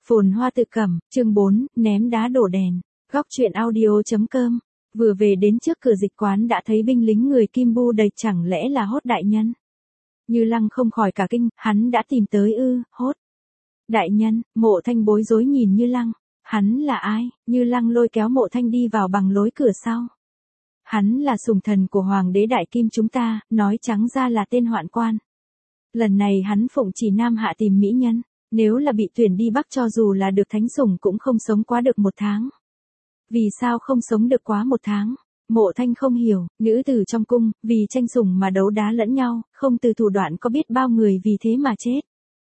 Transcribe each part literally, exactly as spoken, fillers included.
Phồn hoa tự cẩm, chương bốn, ném đá đổ đèn. Góc truyện audio.com. Vừa về đến trước cửa dịch quán đã thấy binh lính người Kim Bu đầy, chẳng lẽ là Hốt đại nhân? Như Lăng không khỏi cả kinh, hắn đã tìm tới ư? Hốt đại nhân. Mộ Thanh bối rối nhìn Như Lăng. Hắn là ai? Như Lăng lôi kéo Mộ Thanh đi vào bằng lối cửa sau. Hắn là sủng thần của Hoàng đế Đại Kim chúng ta, nói trắng ra là tên hoạn quan. Lần này hắn phụng chỉ Nam Hạ tìm mỹ nhân. Nếu là bị tuyển đi Bắc cho dù là được thánh sủng cũng không sống quá được một tháng. Vì sao không sống được quá một tháng? Mộ Thanh không hiểu, nữ tử trong cung, vì tranh sủng mà đấu đá lẫn nhau, không từ thủ đoạn có biết bao người vì thế mà chết.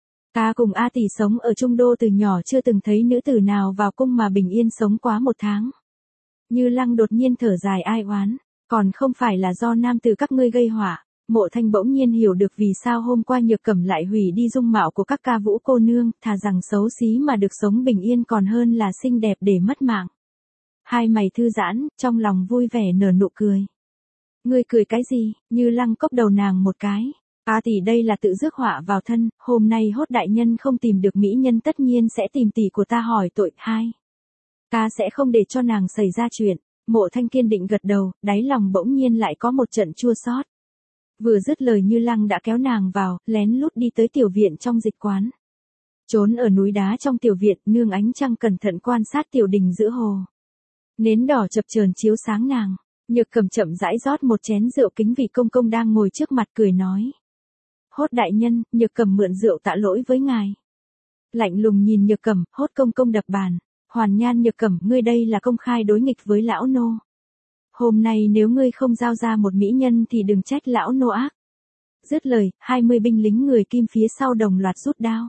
Ta cùng A tỷ sống ở Trung Đô từ nhỏ chưa từng thấy nữ tử nào vào cung mà bình yên sống quá một tháng. Như Lăng đột nhiên thở dài ai oán, còn không phải là do nam tử các ngươi gây họa. Mộ Thanh bỗng nhiên hiểu được vì sao hôm qua Nhược Cẩm lại hủy đi dung mạo của các ca vũ cô nương, thà rằng xấu xí mà được sống bình yên còn hơn là xinh đẹp để mất mạng. Hai mày thư giãn, trong lòng vui vẻ nở nụ cười. Ngươi cười cái gì? Như Lăng cốc đầu nàng một cái. A tỷ đây là tự rước họa vào thân, hôm nay Hốt đại nhân không tìm được mỹ nhân tất nhiên sẽ tìm tỷ của ta hỏi tội. Hai, ta sẽ không để cho nàng xảy ra chuyện. Mộ Thanh kiên định gật đầu, đáy lòng bỗng nhiên lại có một trận chua xót. Vừa dứt lời Như Lăng đã kéo nàng vào, lén lút đi tới tiểu viện trong dịch quán. Trốn ở núi đá trong tiểu viện, nương ánh trăng cẩn thận quan sát tiểu đình giữa hồ. Nến đỏ chập chờn chiếu sáng nàng. Nhược Cẩm chậm rãi rót một chén rượu kính vị công công đang ngồi trước mặt cười nói. Hốt đại nhân, Nhược Cẩm mượn rượu tạ lỗi với ngài. Lạnh lùng nhìn Nhược Cẩm, Hốt công công đập bàn. Hoàn nhan Nhược Cẩm, ngươi đây là công khai đối nghịch với lão nô. Hôm nay nếu ngươi không giao ra một mỹ nhân thì đừng trách lão nô ác. Dứt lời, hai mươi binh lính người Kim phía sau đồng loạt rút đao.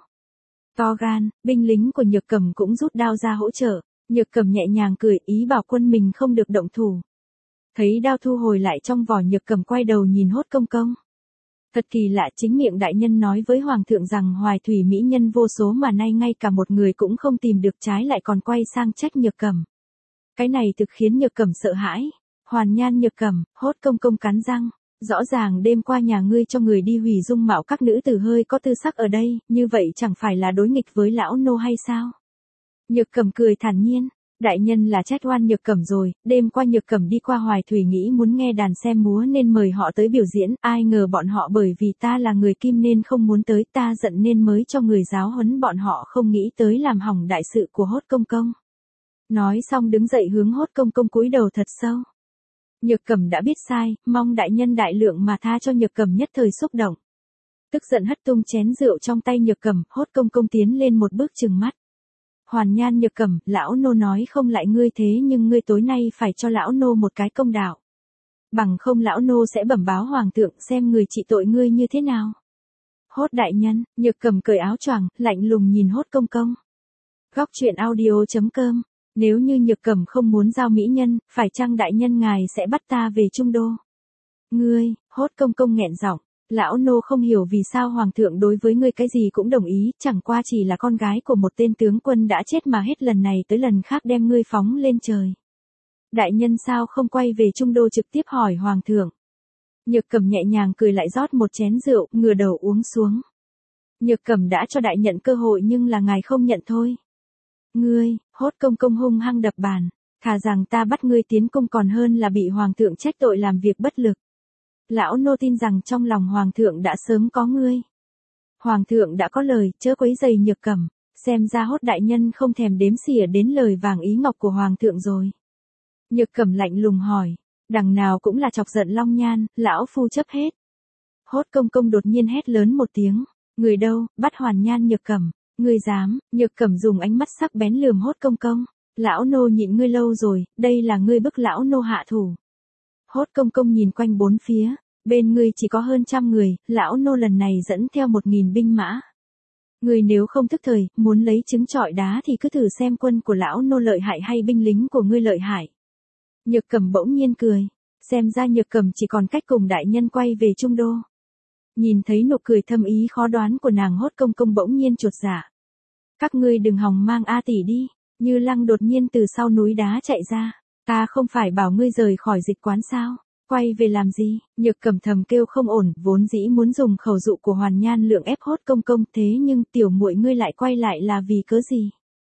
To gan, binh lính của Nhược Cẩm cũng rút đao ra hỗ trợ. Nhược Cẩm nhẹ nhàng cười, ý bảo quân mình không được động thủ. Thấy đao thu hồi lại trong vỏ, Nhược Cẩm quay đầu nhìn Hốt công công. Thật kỳ lạ, chính miệng đại nhân nói với hoàng thượng rằng Hoài Thủy mỹ nhân vô số mà nay ngay cả một người cũng không tìm được, trái lại còn quay sang trách Nhược Cẩm. Cái này thực khiến Nhược Cẩm sợ hãi. Hoàn nhan Nhược Cẩm, Hốt công công cắn răng. Rõ ràng đêm qua nhà ngươi cho người đi hủy dung mạo các nữ tử hơi có tư sắc ở đây, như vậy chẳng phải là đối nghịch với lão nô hay sao? Nhược Cẩm cười thản nhiên. Đại nhân là trách oan Nhược Cẩm rồi, đêm qua Nhược Cẩm đi qua Hoài Thủy nghĩ muốn nghe đàn xem múa nên mời họ tới biểu diễn, ai ngờ bọn họ bởi vì ta là người Kim nên không muốn tới, ta giận nên mới cho người giáo huấn bọn họ, không nghĩ tới làm hỏng đại sự của Hốt công công. Nói xong đứng dậy hướng Hốt công công cúi đầu thật sâu. Nhược Cẩm đã biết sai, mong đại nhân đại lượng mà tha cho. Nhược Cẩm nhất thời xúc động. Tức giận hất tung chén rượu trong tay Nhược Cẩm, Hốt công công tiến lên một bước trừng mắt. Hoàn nhan Nhược Cẩm, lão nô nói không lại ngươi thế nhưng ngươi tối nay phải cho lão nô một cái công đạo. Bằng không lão nô sẽ bẩm báo hoàng thượng xem người trị tội ngươi như thế nào. Hốt đại nhân. Nhược Cẩm cởi áo choàng, lạnh lùng nhìn Hốt công công. Góc truyện audio.com. Nếu như Nhược Cẩm không muốn giao mỹ nhân, phải chăng đại nhân ngài sẽ bắt ta về Trung Đô? Ngươi, Hốt công công nghẹn giọng. Lão nô không hiểu vì sao hoàng thượng đối với ngươi cái gì cũng đồng ý, chẳng qua chỉ là con gái của một tên tướng quân đã chết mà hết lần này tới lần khác đem ngươi phóng lên trời. Đại nhân sao không quay về Trung Đô trực tiếp hỏi hoàng thượng? Nhược Cẩm nhẹ nhàng cười lại rót một chén rượu, ngửa đầu uống xuống. Nhược Cẩm đã cho đại nhận cơ hội nhưng là ngài không nhận thôi. Ngươi, Hốt công công hung hăng đập bàn. Thà rằng ta bắt ngươi tiến cung còn hơn là bị hoàng thượng trách tội làm việc bất lực. Lão nô tin rằng trong lòng hoàng thượng đã sớm có ngươi. Hoàng thượng đã có lời, chớ quấy rầy Nhược Cẩm, xem ra Hốt đại nhân không thèm đếm xỉa đến lời vàng ý ngọc của hoàng thượng rồi. Nhược Cẩm lạnh lùng hỏi, đằng nào cũng là chọc giận Long Nhan, lão phu chấp hết. Hốt công công đột nhiên hét lớn một tiếng, người đâu, bắt Hoàn nhan Nhược Cẩm, ngươi dám? Nhược Cẩm dùng ánh mắt sắc bén lườm Hốt công công, lão nô nhịn ngươi lâu rồi, đây là ngươi bức lão nô hạ thủ. Hốt công công nhìn quanh bốn phía, bên ngươi chỉ có hơn trăm người, lão nô lần này dẫn theo một nghìn binh mã. Ngươi nếu không thức thời, muốn lấy trứng trọi đá thì cứ thử xem quân của lão nô lợi hại hay binh lính của ngươi lợi hại. Nhược Cẩm bỗng nhiên cười, xem ra Nhược Cẩm chỉ còn cách cùng đại nhân quay về Trung Đô. Nhìn thấy nụ cười thâm ý khó đoán của nàng, Hốt công công bỗng nhiên chột dạ. Các ngươi đừng hòng mang A tỷ đi. Như Lăng đột nhiên từ sau núi đá chạy ra. Ta không phải bảo ngươi rời khỏi dịch quán sao? Quay về làm gì? Nhược Cẩm thầm kêu không ổn, vốn dĩ muốn dùng khẩu dụ của Hoàn Nhan Lượng ép Hốt công công, thế nhưng tiểu muội ngươi lại quay lại là vì cớ gì?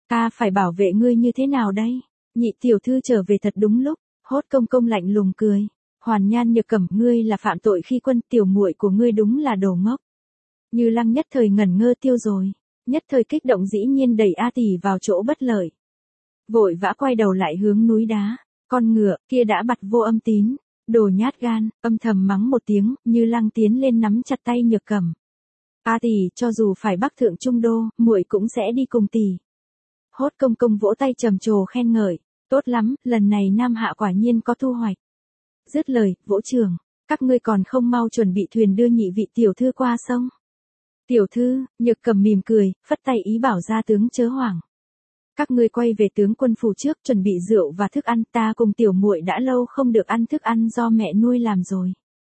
Ta phải bảo vệ ngươi như thế nào đây? Nhị tiểu thư trở về thật đúng lúc, Hốt công công lạnh lùng cười. Hoàn Nhan Nhược Cẩm, ngươi là phạm tội khi quân, tiểu muội của ngươi đúng là đồ ngốc. Như Lăng nhất thời ngẩn ngơ tiêu rồi, nhất thời kích động dĩ nhiên đẩy A tỷ vào chỗ bất lợi. Vội vã quay đầu lại hướng núi đá, con ngựa kia đã bặt vô âm tín, đồ nhát gan, âm thầm mắng một tiếng, Như Lăng tiến lên nắm chặt tay Nhược Cẩm. A tỷ, cho dù phải bắc thượng trung đô, muội cũng sẽ đi cùng tỷ. Hốt công công vỗ tay trầm trồ khen ngợi, tốt lắm, lần này Nam Hạ quả nhiên có thu hoạch. Dứt lời, vỗ trường, các ngươi còn không mau chuẩn bị thuyền đưa nhị vị tiểu thư qua sông. Tiểu thư, Nhược Cẩm mỉm cười, phất tay ý bảo gia tướng chớ hoảng. Các ngươi quay về tướng quân phủ trước, chuẩn bị rượu và thức ăn, ta cùng tiểu muội đã lâu không được ăn thức ăn do mẹ nuôi làm rồi.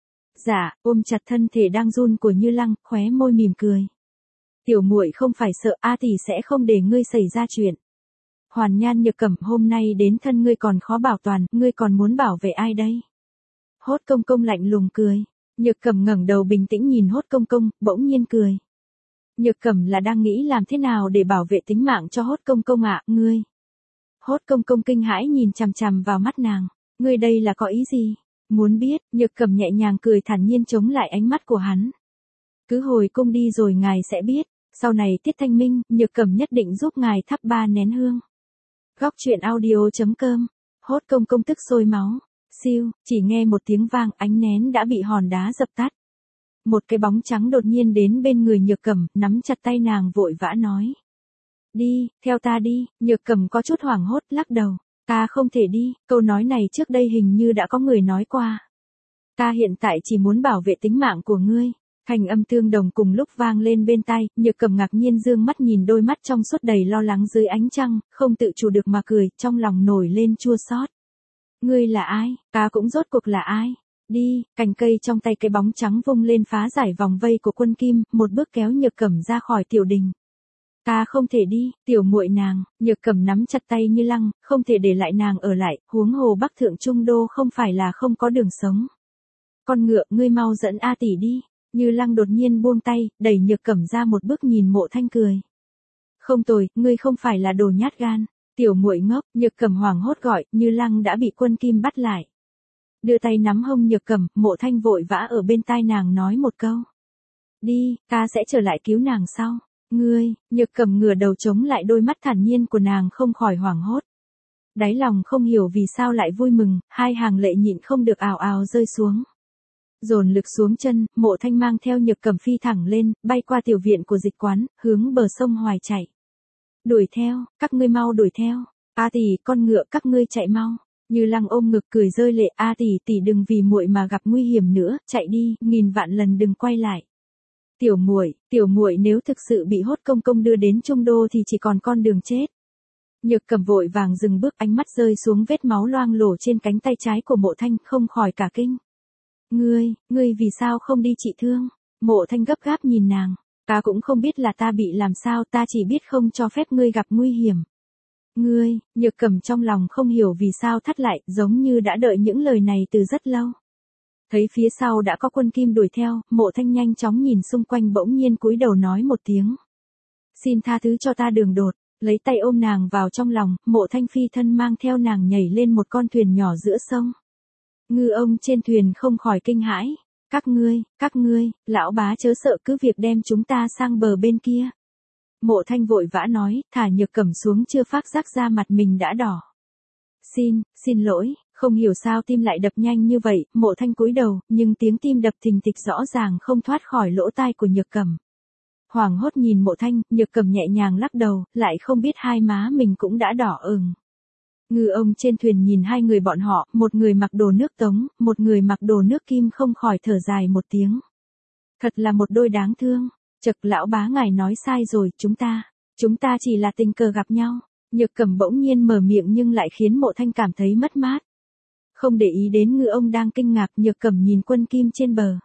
Dạ, ôm chặt thân thể đang run của Như Lăng, khóe môi mỉm cười. Tiểu muội không phải sợ, A tỷ sẽ không để ngươi xảy ra chuyện. Hoàn Nhan Nhược Cẩm, hôm nay đến thân ngươi còn khó bảo toàn, ngươi còn muốn bảo vệ ai đây? Hốt công công lạnh lùng cười. Nhược Cẩm ngẩng đầu bình tĩnh nhìn Hốt công công, bỗng nhiên cười. Nhược Cẩm là đang nghĩ làm thế nào để bảo vệ tính mạng cho Hốt công công ạ, à, ngươi. Hốt công công kinh hãi nhìn chằm chằm vào mắt nàng, ngươi đây là có ý gì? Muốn biết, Nhược Cẩm nhẹ nhàng cười thản nhiên chống lại ánh mắt của hắn. Cứ hồi cung đi rồi ngài sẽ biết, sau này tiết thanh minh, Nhược Cẩm nhất định giúp ngài thắp ba nén hương. Góc truyện audio chấm com, Hốt công công tức sôi máu, siêu, chỉ nghe một tiếng vang, ánh nén đã bị hòn đá dập tắt. Một cái bóng trắng đột nhiên đến bên người Nhược Cẩm, nắm chặt tay nàng vội vã nói. Đi, theo ta đi, Nhược Cẩm có chút hoảng hốt lắc đầu. Ta không thể đi, câu nói này trước đây hình như đã có người nói qua. Ta hiện tại chỉ muốn bảo vệ tính mạng của ngươi. Thành âm tương đồng cùng lúc vang lên bên tai, Nhược Cẩm ngạc nhiên dương mắt nhìn đôi mắt trong suốt đầy lo lắng dưới ánh trăng, không tự chủ được mà cười, trong lòng nổi lên chua xót. Ngươi là ai, ta cũng rốt cuộc là ai? Đi, cành cây trong tay cái bóng trắng vung lên phá giải vòng vây của Quân Kim, một bước kéo Nhược Cẩm ra khỏi tiểu đình. Ta không thể đi, tiểu muội nàng, Nhược Cẩm nắm chặt tay Như Lăng, không thể để lại nàng ở lại, huống hồ Bắc Thượng Trung Đô không phải là không có đường sống. Con ngựa, ngươi mau dẫn A tỷ đi. Như Lăng đột nhiên buông tay, đẩy Nhược Cẩm ra một bước nhìn Mộ Thanh cười. Không tồi, ngươi không phải là đồ nhát gan. Tiểu muội ngốc, Nhược Cẩm hoảng hốt gọi, Như Lăng đã bị Quân Kim bắt lại. Đưa tay nắm hông Nhược Cẩm, Mộ Thanh vội vã ở bên tai nàng nói một câu. Đi, ta sẽ trở lại cứu nàng sau. Ngươi, Nhược Cẩm ngửa đầu chống lại đôi mắt thản nhiên của nàng không khỏi hoảng hốt. Đáy lòng không hiểu vì sao lại vui mừng, hai hàng lệ nhịn không được ào ào rơi xuống. Dồn lực xuống chân, Mộ Thanh mang theo Nhược Cẩm phi thẳng lên, bay qua tiểu viện của Dịch Quán, hướng bờ sông Hoài chạy. Đuổi theo, các ngươi mau đuổi theo. A tỷ, con ngựa, các ngươi chạy mau. Như Lăng ôm ngực cười rơi lệ, A tỷ tỷ đừng vì muội mà gặp nguy hiểm nữa, chạy đi, nghìn vạn lần đừng quay lại. Tiểu muội, tiểu muội nếu thực sự bị Hốt công công đưa đến Trung Đô thì chỉ còn con đường chết. Nhược Cẩm vội vàng dừng bước, ánh mắt rơi xuống vết máu loang lổ trên cánh tay trái của Mộ Thanh, không khỏi cả kinh. Ngươi, ngươi vì sao không đi trị thương? Mộ Thanh gấp gáp nhìn nàng. Ta cũng không biết là ta bị làm sao, ta chỉ biết không cho phép ngươi gặp nguy hiểm. Ngươi, Nhược Cẩm trong lòng không hiểu vì sao thắt lại, giống như đã đợi những lời này từ rất lâu. Thấy phía sau đã có Quân Kim đuổi theo, Mộ Thanh nhanh chóng nhìn xung quanh bỗng nhiên cúi đầu nói một tiếng. Xin tha thứ cho ta đường đột, lấy tay ôm nàng vào trong lòng, Mộ Thanh phi thân mang theo nàng nhảy lên một con thuyền nhỏ giữa sông. Ngư ông trên thuyền không khỏi kinh hãi. Các ngươi, các ngươi, lão bá chớ sợ, cứ việc đem chúng ta sang bờ bên kia. Mộ Thanh vội vã nói, thả Nhược Cẩm xuống chưa phát giác ra mặt mình đã đỏ. Xin, xin lỗi, không hiểu sao tim lại đập nhanh như vậy, Mộ Thanh cúi đầu, nhưng tiếng tim đập thình thịch rõ ràng không thoát khỏi lỗ tai của Nhược Cẩm. Hoảng hốt nhìn Mộ Thanh, Nhược Cẩm nhẹ nhàng lắc đầu, lại không biết hai má mình cũng đã đỏ ửng. Ngư ông trên thuyền nhìn hai người bọn họ, một người mặc đồ nước Tống, một người mặc đồ nước Kim, không khỏi thở dài một tiếng. Thật là một đôi đáng thương. Chậc, lão bá ngài nói sai rồi, chúng ta, chúng ta chỉ là tình cờ gặp nhau. Nhược Cẩm bỗng nhiên mở miệng nhưng lại khiến Mộ Thanh cảm thấy mất mát. Không để ý đến ngư ông đang kinh ngạc, Nhược Cẩm nhìn Quân Kim trên bờ.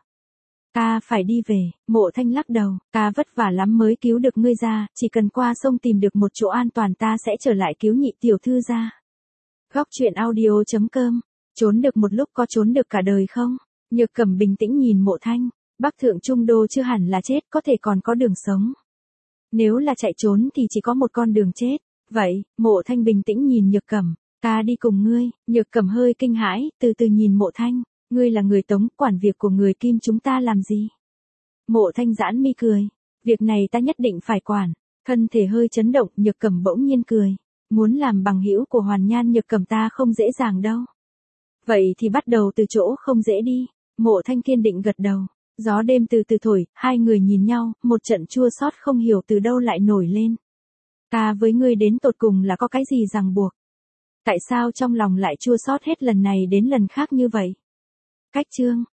Ta phải đi về, Mộ Thanh lắc đầu, ta vất vả lắm mới cứu được ngươi ra, chỉ cần qua sông tìm được một chỗ an toàn ta sẽ trở lại cứu nhị tiểu thư ra. Góc truyện audio chấm com, trốn được một lúc có trốn được cả đời không? Nhược Cẩm bình tĩnh nhìn Mộ Thanh, Bắc Thượng Trung Đô chưa hẳn là chết, có thể còn có đường sống. Nếu là chạy trốn thì chỉ có một con đường chết, Vậy, Mộ Thanh bình tĩnh nhìn Nhược Cẩm, ta đi cùng ngươi. Nhược Cẩm hơi kinh hãi, từ từ nhìn Mộ Thanh, ngươi là người Tống, quản việc của người Kim chúng ta làm gì? Mộ Thanh giãn mi cười, việc này ta nhất định phải quản. Thân thể hơi chấn động, Nhược Cẩm bỗng nhiên cười, muốn làm bằng hữu của Hoàn Nhan Nhược Cẩm ta không dễ dàng đâu. Vậy thì bắt đầu từ chỗ không dễ đi. Mộ Thanh kiên định gật đầu. Gió đêm từ từ thổi, hai người nhìn nhau, một trận chua xót không hiểu từ đâu lại nổi lên. Ta với ngươi đến tột cùng là có cái gì ràng buộc? Tại sao trong lòng lại chua xót hết lần này đến lần khác như vậy? Cách chương